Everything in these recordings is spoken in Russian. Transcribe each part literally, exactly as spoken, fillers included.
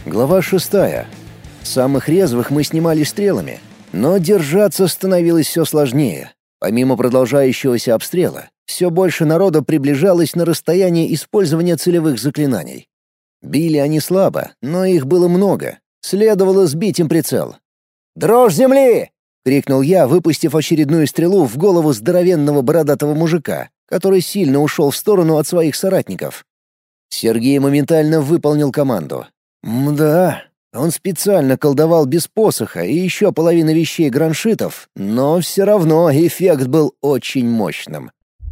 Глава шестая. Самых резвых мы снимали стрелами, но держаться становилось все сложнее. Помимо продолжающегося обстрела, все больше народа приближалось на расстояние использования целевых заклинаний. Били они слабо, но их было много. Следовало сбить им прицел. «Дрожь земли!» — крикнул я, выпустив очередную стрелу в голову здоровенного бородатого мужика, который сильно ушел в сторону от своих соратников. Сергей моментально выполнил команду. Мда, он специально колдовал без посоха и еще половина вещей граншитов, но все равно эффект был очень мощным.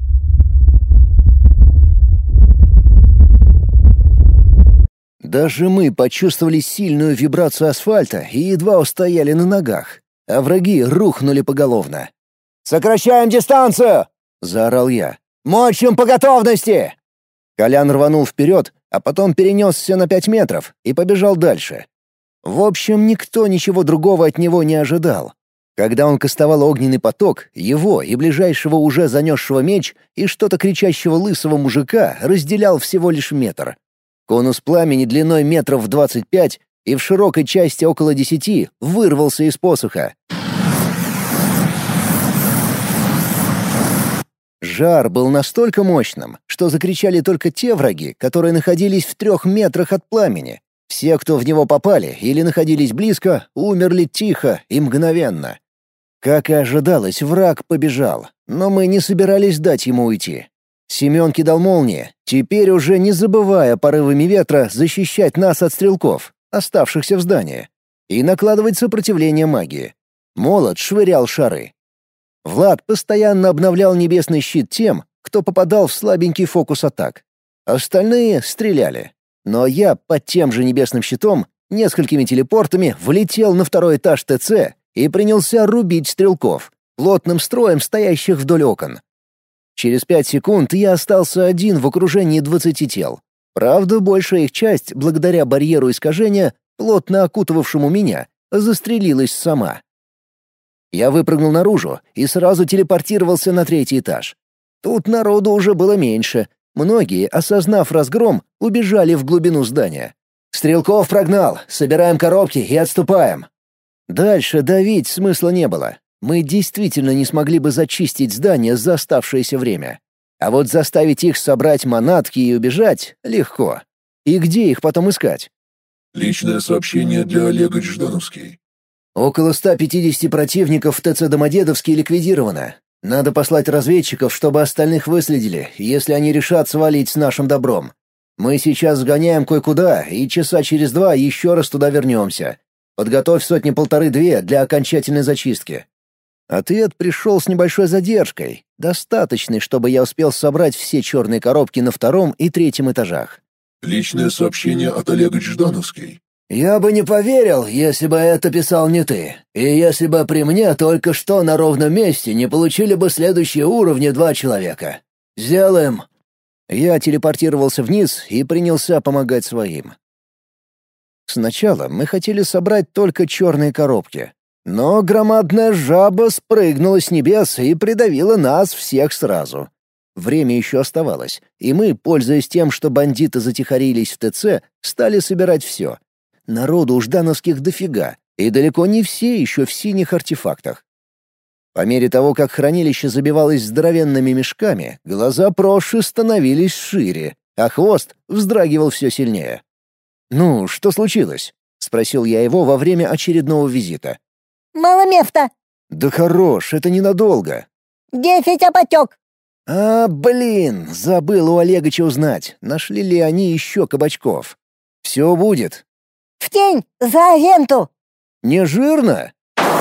Даже мы почувствовали сильную вибрацию асфальта и едва устояли на ногах, а враги рухнули поголовно. «Сокращаем дистанцию!» — заорал я. «Мочим по готовности!» Колян рванул вперед, а потом перенесся на пять метров и побежал дальше. В общем, никто ничего другого от него не ожидал. Когда он кастовал огненный поток, его и ближайшего уже занесшего меч и что-то кричащего лысого мужика разделял всего лишь метр. Конус пламени длиной метров в двадцать пять и в широкой части около десяти вырвался из посоха. Жар был настолько мощным, что закричали только те враги, которые находились в трех метрах от пламени. Все, кто в него попали или находились близко, умерли тихо и мгновенно. Как и ожидалось, враг побежал, но мы не собирались дать ему уйти. Семен кидал молнии, теперь уже не забывая порывами ветра защищать нас от стрелков, оставшихся в здании, и накладывать сопротивление магии. Молот швырял шары. Влад постоянно обновлял небесный щит тем, кто попадал в слабенький фокус атак. Остальные стреляли. Но я под тем же небесным щитом несколькими телепортами влетел на второй этаж ТЦ и принялся рубить стрелков, плотным строем стоящих вдоль окон. Через пять секунд я остался один в окружении двадцати тел. Правда, большая их часть, благодаря барьеру искажения, плотно окутывавшему меня, застрелилась сама. Я выпрыгнул наружу и сразу телепортировался на третий этаж. Тут народу уже было меньше. Многие, осознав разгром, убежали в глубину здания. «Стрелков прогнал! Собираем коробки и отступаем!» Дальше давить смысла не было. Мы действительно не смогли бы зачистить здание за оставшееся время. А вот заставить их собрать манатки и убежать — легко. И где их потом искать? Личное сообщение для Олега Ждановский. Около ста пятидесяти противников в ТЦ Домодедовский ликвидировано. Надо послать разведчиков, чтобы остальных выследили, если они решат свалить с нашим добром. Мы сейчас сгоняем кое-куда, и часа через два еще раз туда вернемся. Подготовь сотни-полторы-две для окончательной зачистки. Ответ пришел с небольшой задержкой, достаточной, чтобы я успел собрать все черные коробки на втором и третьем этажах. Личное сообщение от Олега Ждановский. «Я бы не поверил, если бы это писал не ты. И если бы при мне только что на ровном месте не получили бы следующие уровни два человека. Сделаем!» Я телепортировался вниз и принялся помогать своим. Сначала мы хотели собрать только черные коробки. Но громадная жаба спрыгнула с небес и придавила нас всех сразу. Время еще оставалось, и мы, пользуясь тем, что бандиты затихарились в ТЦ, стали собирать все. Народу у ждановских дофига, и далеко не все еще в синих артефактах. По мере того, как хранилище забивалось здоровенными мешками, глаза Проши становились шире, а хвост вздрагивал все сильнее. «Ну, что случилось?» — спросил я его во время очередного визита. «Мало места». «Да хорош, это ненадолго». «Десять опотек». «А, блин, забыл у Олегыча узнать, нашли ли они еще кабачков. Все будет». «В тень, за аренду». «Не жирно?»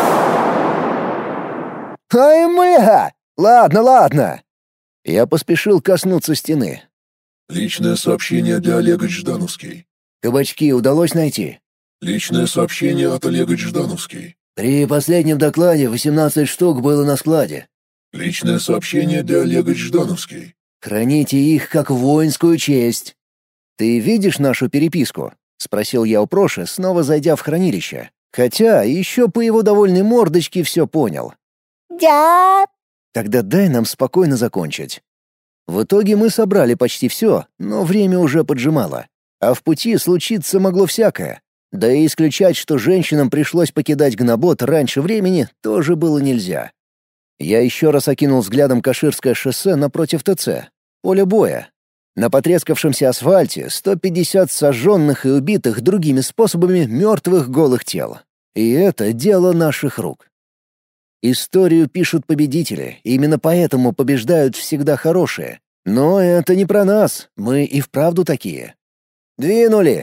«Ай, мля! Ладно, ладно». Я поспешил коснуться стены. Личное сообщение для Олега Ждановский. «Кабачки удалось найти?» Личное сообщение от Олега Ждановский. «При последнем докладе восемнадцать штук было на складе». Личное сообщение для Олега Ждановский. «Храните их как воинскую честь». «Ты видишь нашу переписку?» — спросил я у Проши, снова зайдя в хранилище. Хотя еще по его довольной мордочке все понял. «Да». «Тогда дай нам спокойно закончить». В итоге мы собрали почти все, но время уже поджимало. А в пути случиться могло всякое. Да и исключать, что женщинам пришлось покидать Гнобот раньше времени, тоже было нельзя. Я еще раз окинул взглядом Каширское шоссе напротив ТЦ. Поле боя. На потрескавшемся асфальте сто пятьдесят сожженных и убитых другими способами мертвых голых тел. И это дело наших рук. Историю пишут победители, и именно поэтому побеждают всегда хорошие. Но это не про нас, мы и вправду такие. Двинули!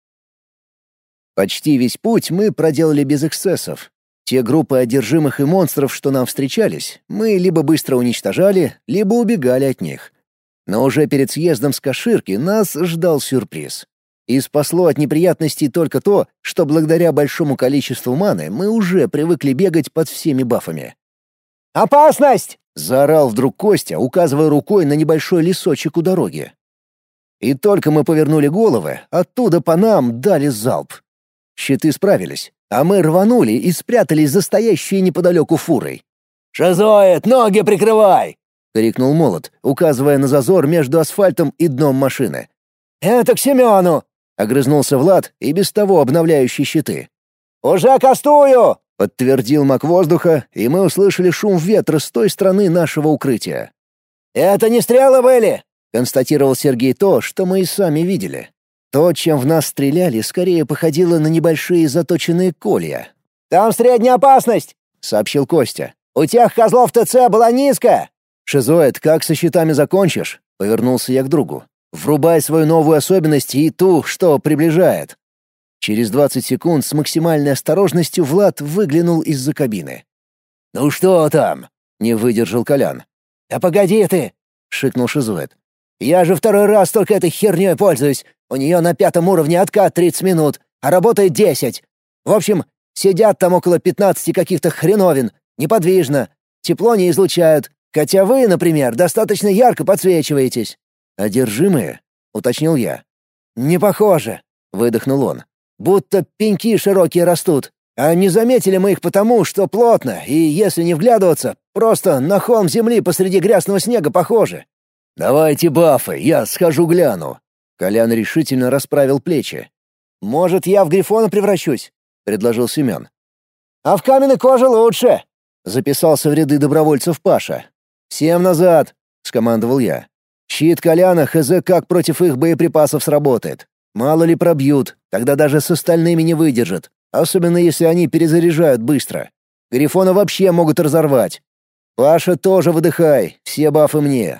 Почти весь путь мы проделали без эксцессов. Те группы одержимых и монстров, что нам встречались, мы либо быстро уничтожали, либо убегали от них. Но уже перед съездом с Каширки нас ждал сюрприз. И спасло от неприятностей только то, что благодаря большому количеству маны мы уже привыкли бегать под всеми бафами. «Опасность!» — заорал вдруг Костя, указывая рукой на небольшой лесочек у дороги. И только мы повернули головы, оттуда по нам дали залп. Щиты справились, а мы рванули и спрятались за стоящей неподалеку фурой. «Шизоид, ноги прикрывай!» — крикнул Молот, указывая на зазор между асфальтом и дном машины. «Это к Семену!» — огрызнулся Влад и без того обновляющий щиты. «Уже кастую!» — подтвердил маг воздуха, и мы услышали шум ветра с той стороны нашего укрытия. «Это не стрелы были!» — констатировал Сергей то, что мы и сами видели. То, чем в нас стреляли, скорее походило на небольшие заточенные колья. «Там средняя опасность!» — сообщил Костя. «У тех козлов ТЦ была низкая!» «Шизоид, как со щитами закончишь?» — повернулся я к другу. «Врубай свою новую особенность и ту, что приближает». Через двадцать секунд с максимальной осторожностью Влад выглянул из-за кабины. «Ну что там?» — не выдержал Колян. «Да погоди ты!» — шикнул Шизоид. «Я же второй раз только этой херней пользуюсь. У нее на пятом уровне откат тридцать минут, а работает десять. В общем, сидят там около пятнадцати каких-то хреновин, неподвижно, тепло не излучают, хотя вы, например, достаточно ярко подсвечиваетесь». «Одержимые?» — уточнил я. «Не похоже», — выдохнул он. «Будто пеньки широкие растут. А не заметили мы их потому, что плотно, и если не вглядываться, просто на холм земли посреди грязного снега похоже». «Давайте бафы, я схожу гляну». Колян решительно расправил плечи. «Может, я в Грифона превращусь?» — предложил Семен. «А в каменной коже лучше!» — записался в ряды добровольцев Паша. «Всем назад!» — скомандовал я. «Щит Коляна хз как против их боеприпасов сработает. Мало ли пробьют, тогда даже с остальными не выдержат, особенно если они перезаряжают быстро. Грифона вообще могут разорвать. Паша, тоже выдыхай, все бафы мне».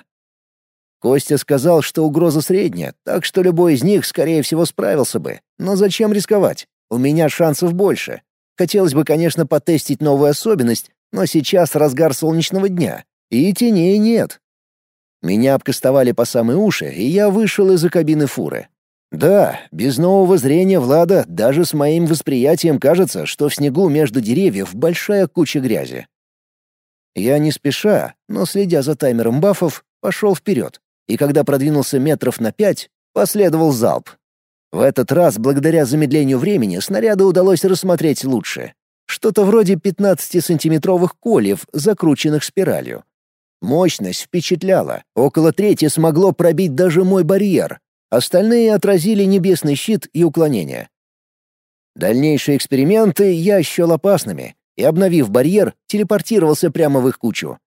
Костя сказал, что угроза средняя, так что любой из них, скорее всего, справился бы. Но зачем рисковать? У меня шансов больше. Хотелось бы, конечно, потестить новую особенность, но сейчас разгар солнечного дня, и теней нет. Меня обкастовали по самые уши, и я вышел из-за кабины фуры. Да, без нового зрения Влада даже с моим восприятием кажется, что в снегу между деревьев большая куча грязи. Я не спеша, но следя за таймером бафов, пошел вперед. И когда продвинулся метров на пять, последовал залп. В этот раз, благодаря замедлению времени, снаряда удалось рассмотреть лучше. Что-то вроде пятнадцатисантиметровых кольев, закрученных спиралью. Мощность впечатляла. Около трети смогло пробить даже мой барьер. Остальные отразили небесный щит и уклонение. Дальнейшие эксперименты я счел опасными, и, обновив барьер, телепортировался прямо в их кучу.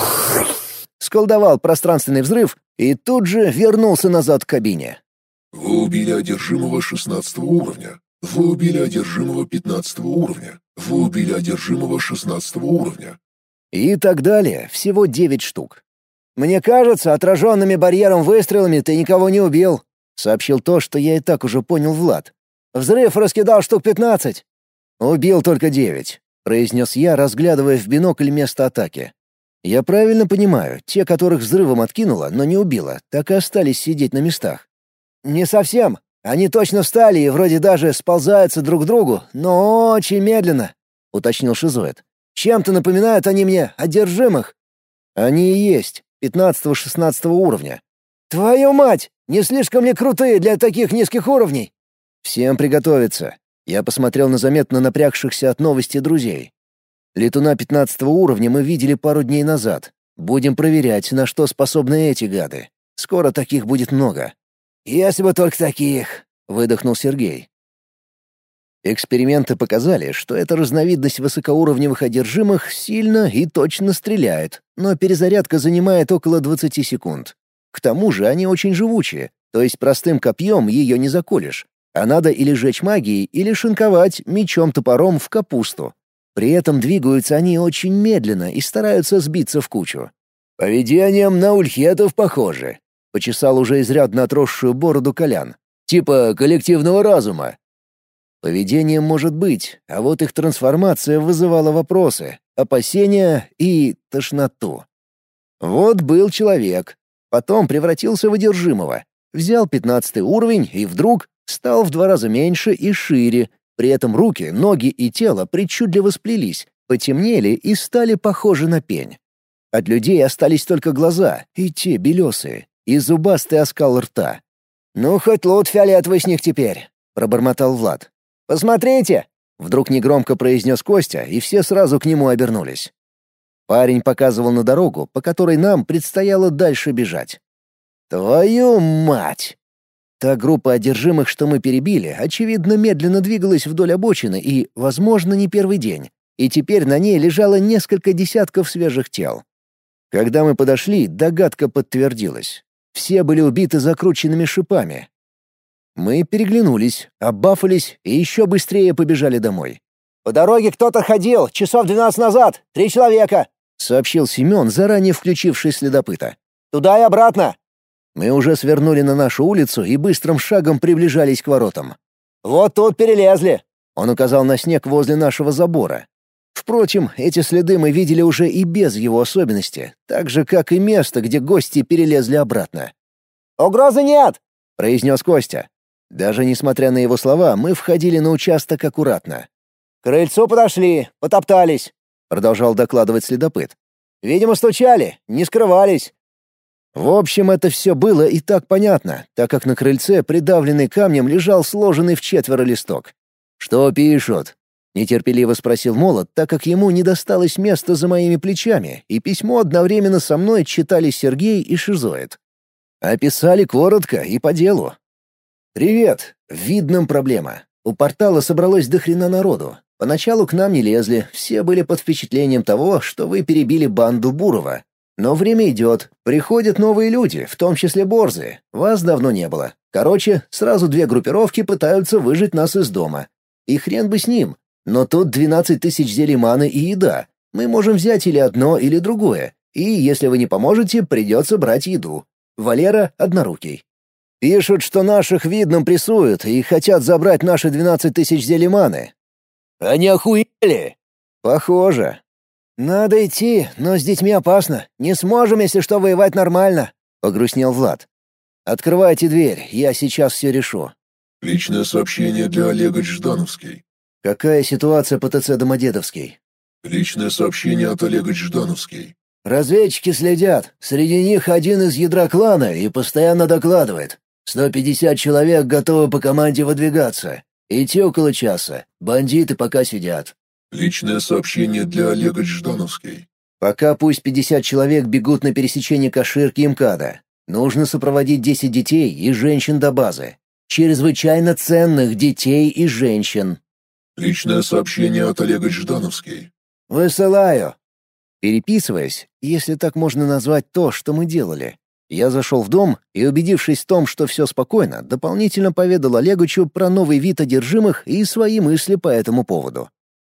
Сколдовал пространственный взрыв и тут же вернулся назад к кабине. Вы убили одержимого шестнадцатого уровня. Вы убили одержимого пятнадцатого уровня. Вы убили одержимого шестнадцатого уровня. И так далее, всего девять штук. «Мне кажется, отраженными барьером выстрелами ты никого не убил», — сообщил то, что я и так уже понял Влад. «Взрыв раскидал штук пятнадцать». «Убил только девять», — произнес я, разглядывая в бинокль место атаки. «Я правильно понимаю, те, которых взрывом откинуло, но не убило, так и остались сидеть на местах». «Не совсем. Они точно встали и вроде даже сползаются друг к другу, но очень медленно», — уточнил Шизоид. «Чем-то напоминают они мне одержимых». «Они и есть, пятнадцатого-шестнадцатого уровня». «Твою мать! Не слишком ли крутые для таких низких уровней?» «Всем приготовиться». Я посмотрел на заметно напрягшихся от новости друзей. Летуна пятнадцатого уровня мы видели пару дней назад. Будем проверять, на что способны эти гады. Скоро таких будет много. «Если бы только таких», — выдохнул Сергей. Эксперименты показали, что эта разновидность высокоуровневых одержимых сильно и точно стреляет, но перезарядка занимает около двадцати секунд. К тому же они очень живучие, то есть простым копьем ее не заколешь, а надо или жечь магией, или шинковать мечом-топором в капусту. При этом двигаются они очень медленно и стараются сбиться в кучу. «Поведением на ульхетов похоже», — почесал уже изрядно отросшую бороду Колян. «Типа коллективного разума». Поведением может быть, а вот их трансформация вызывала вопросы, опасения и тошноту. Вот был человек, потом превратился в одержимого, взял пятнадцатый уровень и вдруг стал в два раза меньше и шире, при этом руки, ноги и тело причудливо сплелись, потемнели и стали похожи на пень. От людей остались только глаза, и те белесые, и зубастый оскал рта. «Ну, хоть лут фиолетовый с них теперь», — пробормотал Влад. «Посмотрите!» — вдруг негромко произнес Костя, и все сразу к нему обернулись. Парень показывал на дорогу, по которой нам предстояло дальше бежать. «Твою мать!» Та группа одержимых, что мы перебили, очевидно, медленно двигалась вдоль обочины и, возможно, не первый день, и теперь на ней лежало несколько десятков свежих тел. Когда мы подошли, догадка подтвердилась. Все были убиты закрученными шипами. Мы переглянулись, обафались и еще быстрее побежали домой. «По дороге кто-то ходил, часов двенадцать назад, три человека», — сообщил Семен, заранее включивший следопыта. «Туда и обратно». Мы уже свернули на нашу улицу и быстрым шагом приближались к воротам. «Вот тут перелезли», — он указал на снег возле нашего забора. Впрочем, эти следы мы видели уже и без его особенности, так же, как и место, где гости перелезли обратно. «Угрозы нет!» — произнес Костя. Даже несмотря на его слова, мы входили на участок аккуратно. «К крыльцу подошли, потоптались», — продолжал докладывать следопыт. «Видимо, стучали, не скрывались». В общем, это все было и так понятно, так как на крыльце, придавленный камнем, лежал сложенный в четверо листок. «Что пишут?» — нетерпеливо спросил Молот, так как ему не досталось места за моими плечами, и письмо одновременно со мной читали Сергей и Шизоид. Описали коротко и по делу. «Привет. В Видном проблема. У портала собралось до хрена народу. Поначалу к нам не лезли, все были под впечатлением того, что вы перебили банду Бурова. Но время идет, приходят новые люди, в том числе борзые. Вас давно не было. Короче, сразу две группировки пытаются выжить нас из дома. И хрен бы с ним. Но тут двенадцать тысяч зелий маны и еда. Мы можем взять или одно, или другое. И если вы не поможете, придется брать еду. Валера однорукий. Пишут, что наших Видном прессуют и хотят забрать наши двенадцать тысяч зелий маны». «Они охуели?» «Похоже». «Надо идти, но с детьми опасно. Не сможем, если что, воевать нормально», — погрустнел Влад. «Открывайте дверь, я сейчас все решу». Личное сообщение для Олега Ждановский. «Какая ситуация по ТЦ Домодедовский?» Личное сообщение от Олега Ждановский. «Разведчики следят. Среди них один из ядра клана и постоянно докладывает. сто пятьдесят человек готовы по команде выдвигаться. Идти около часа. Бандиты пока сидят». Личное сообщение для Олега Ждановский. «Пока пусть пятьдесят человек бегут на пересечение Каширки и МКАДа. Нужно сопроводить десять детей и женщин до базы. Чрезвычайно ценных детей и женщин». Личное сообщение от Олега Ждановский. «Высылаю». Переписываясь, если так можно назвать то, что мы делали, я зашел в дом и, убедившись в том, что все спокойно, дополнительно поведал Олегучу про новый вид одержимых и свои мысли по этому поводу.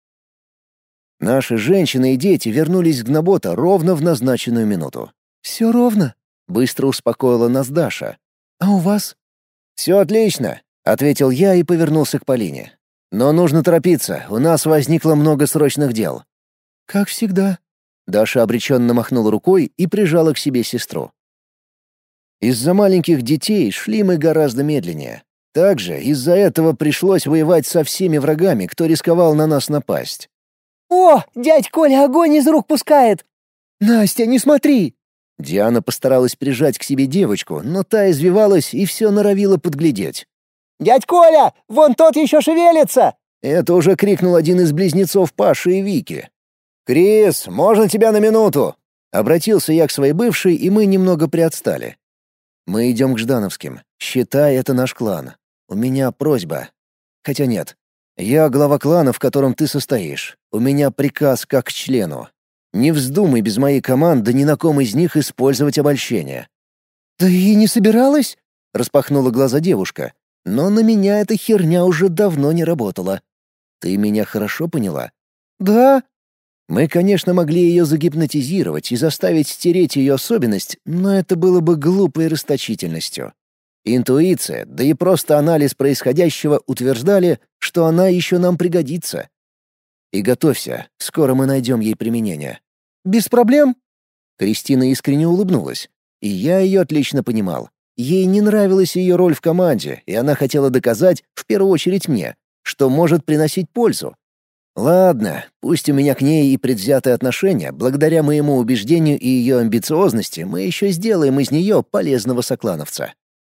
Наши женщины и дети вернулись к Гнобота ровно в назначенную минуту. «Все ровно», — быстро успокоила нас Даша. «А у вас?» «Все отлично», — ответил я и повернулся к Полине. «Но нужно торопиться, у нас возникло много срочных дел». «Как всегда». Даша обреченно махнула рукой и прижала к себе сестру. Из-за маленьких детей шли мы гораздо медленнее. Также из-за этого пришлось воевать со всеми врагами, кто рисковал на нас напасть. «О, дядь Коля огонь из рук пускает!» «Настя, не смотри!» Диана постаралась прижать к себе девочку, но та извивалась и все норовила подглядеть. «Дядь Коля, вон тот еще шевелится!» Это уже крикнул один из близнецов Паши и Вики. «Крис, можно тебя на минуту?» Обратился я к своей бывшей, и мы немного приотстали. «Мы идем к Ждановским. Считай, это наш клан. У меня просьба. Хотя нет, «Я глава клана, в котором ты состоишь. У меня приказ как к члену. Не вздумай без моей команды ни на ком из них использовать обольщение». «Ты и не собиралась?» — распахнула глаза девушка. Но на меня эта херня уже давно не работала. «Ты меня хорошо поняла?» «Да». Мы, конечно, могли ее загипнотизировать и заставить стереть ее особенность, но это было бы глупой расточительностью. Интуиция, да и просто анализ происходящего утверждали, что она еще нам пригодится. И готовься, скоро мы найдем ей применение. «Без проблем?» Кристина искренне улыбнулась. И я ее отлично понимал. Ей не нравилась ее роль в команде, и она хотела доказать, в первую очередь мне, что может приносить пользу. Ладно, пусть у меня к ней и предвзятое отношение, благодаря моему убеждению и ее амбициозности мы еще сделаем из нее полезного соклановца.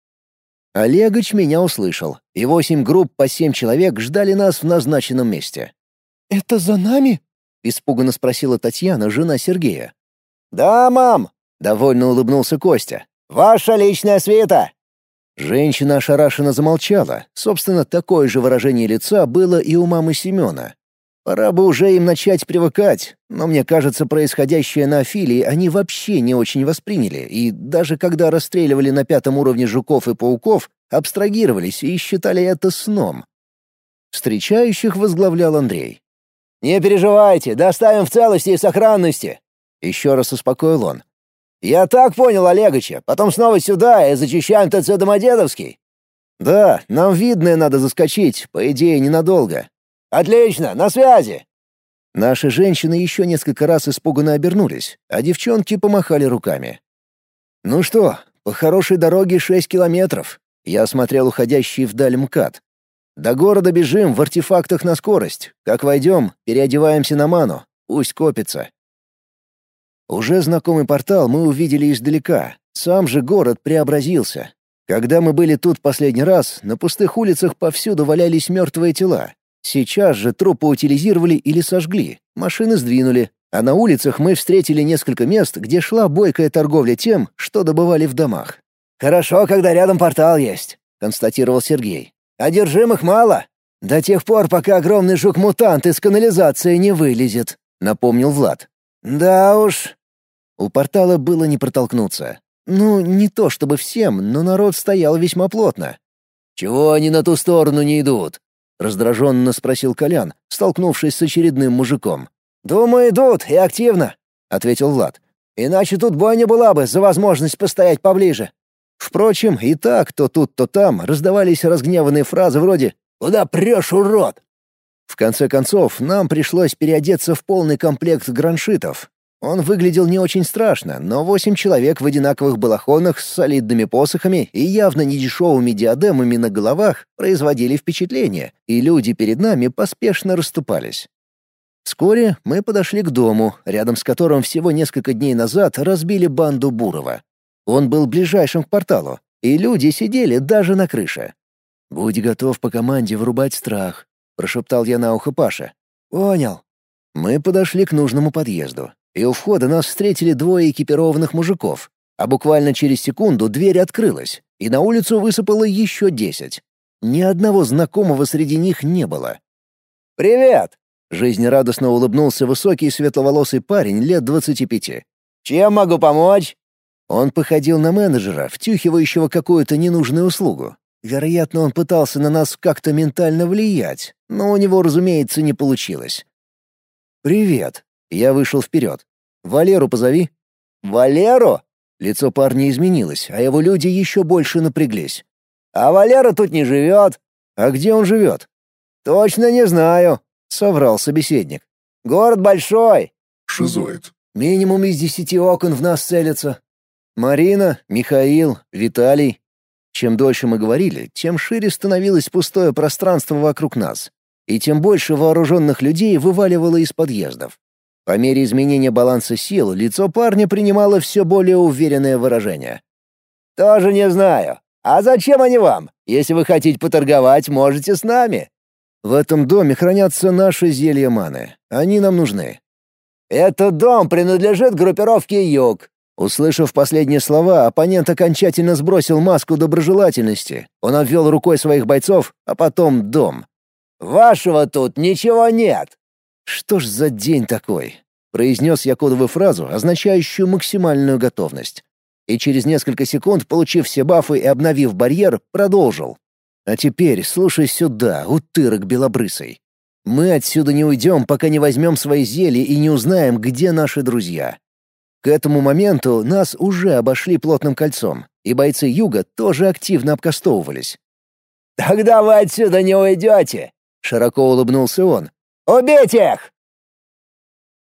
Олегович меня услышал, и восемь групп по семь человек ждали нас в назначенном месте. «Это за нами?» — испуганно спросила Татьяна, жена Сергея. «Да, мам!» — довольно улыбнулся Костя. «Ваша личная свита!» Женщина ошарашенно замолчала. Собственно, такое же выражение лица было и у мамы Семена. Пора бы уже им начать привыкать, но мне кажется, происходящее на Афилии они вообще не очень восприняли, и даже когда расстреливали на пятом уровне жуков и пауков, абстрагировались и считали это сном. Встречающих возглавлял Андрей. «Не переживайте, доставим в целости и сохранности!» Еще раз успокоил он. «Я так понял Олеговича, потом снова сюда и зачищаем ТЦ Домодедовский». «Да, нам видное надо заскочить, по идее, ненадолго». «Отлично, на связи!» Наши женщины еще несколько раз испуганно обернулись, а девчонки помахали руками. «Ну что, по хорошей дороге шесть километров». Я осмотрел уходящий вдаль МКАД. «До города бежим в артефактах на скорость. Как войдем, переодеваемся на ману. Пусть копится». Уже знакомый портал мы увидели издалека. Сам же город преобразился. Когда мы были тут последний раз, на пустых улицах повсюду валялись мертвые тела. Сейчас же трупы утилизировали или сожгли, машины сдвинули, а на улицах мы встретили несколько мест, где шла бойкая торговля тем, что добывали в домах. «Хорошо, когда рядом портал есть», — констатировал Сергей. «Одержимых мало. До тех пор, пока огромный жук-мутант из канализации не вылезет», — напомнил Влад. «Да уж». У портала было не протолкнуться. Ну, не то чтобы всем, но народ стоял весьма плотно. «Чего они на ту сторону не идут?» — раздраженно спросил Колян, столкнувшись с очередным мужиком. «Думаю, идут, и активно», — ответил Влад. «Иначе тут бойня была бы за возможность постоять поближе». Впрочем, и так то тут, то там раздавались разгневанные фразы вроде «Куда прешь, урод?». В конце концов, нам пришлось переодеться в полный комплект граншитов. Он выглядел не очень страшно, но восемь человек в одинаковых балахонах с солидными посохами и явно недешевыми диадемами на головах производили впечатление, и люди перед нами поспешно расступались. Вскоре мы подошли к дому, рядом с которым всего несколько дней назад разбили банду Бурова. Он был ближайшим к порталу, и люди сидели даже на крыше. «Будь готов по команде врубать страх», — прошептал я на ухо Паше. «Понял». Мы подошли к нужному подъезду, и у входа нас встретили двое экипированных мужиков, а буквально через секунду дверь открылась, и на улицу высыпало еще десять. Ни одного знакомого среди них не было. «Привет!» — жизнерадостно улыбнулся высокий светловолосый парень лет двадцати пяти. «Чем могу помочь?» Он походил на менеджера, втюхивающего какую-то ненужную услугу. Вероятно, он пытался на нас как-то ментально влиять, но у него, разумеется, не получилось. «Привет!» — я вышел вперед. «Валеру позови». «Валеру?» Лицо парня изменилось, а его люди еще больше напряглись. «А Валера тут не живет». «А где он живет?» «Точно не знаю», — соврал собеседник. «Город большой». Шизоид. «Минимум из десяти окон в нас целятся. Марина, Михаил, Виталий». Чем дольше мы говорили, тем шире становилось пустое пространство вокруг нас, и тем больше вооруженных людей вываливало из подъездов. По мере изменения баланса сил лицо парня принимало все более уверенное выражение. «Тоже не знаю. А зачем они вам? Если вы хотите поторговать, можете с нами». «В этом доме хранятся наши зелья маны. Они нам нужны». «Этот дом принадлежит группировке Юг». Услышав последние слова, оппонент окончательно сбросил маску доброжелательности. Он обвел рукой своих бойцов, а потом дом. Вашего тут ничего нет!» «Что ж за день такой?» — произнес я кодовую фразу, означающую максимальную готовность. И через несколько секунд, получив все бафы и обновив барьер, продолжил. «А теперь слушай сюда, утырок белобрысый. Мы отсюда не уйдем, пока не возьмем свои зелья и не узнаем, где наши друзья. К этому моменту нас уже обошли плотным кольцом, и бойцы юга тоже активно обкастовывались. «Тогда вы отсюда не уйдете!» — широко улыбнулся он. «Убейте их!»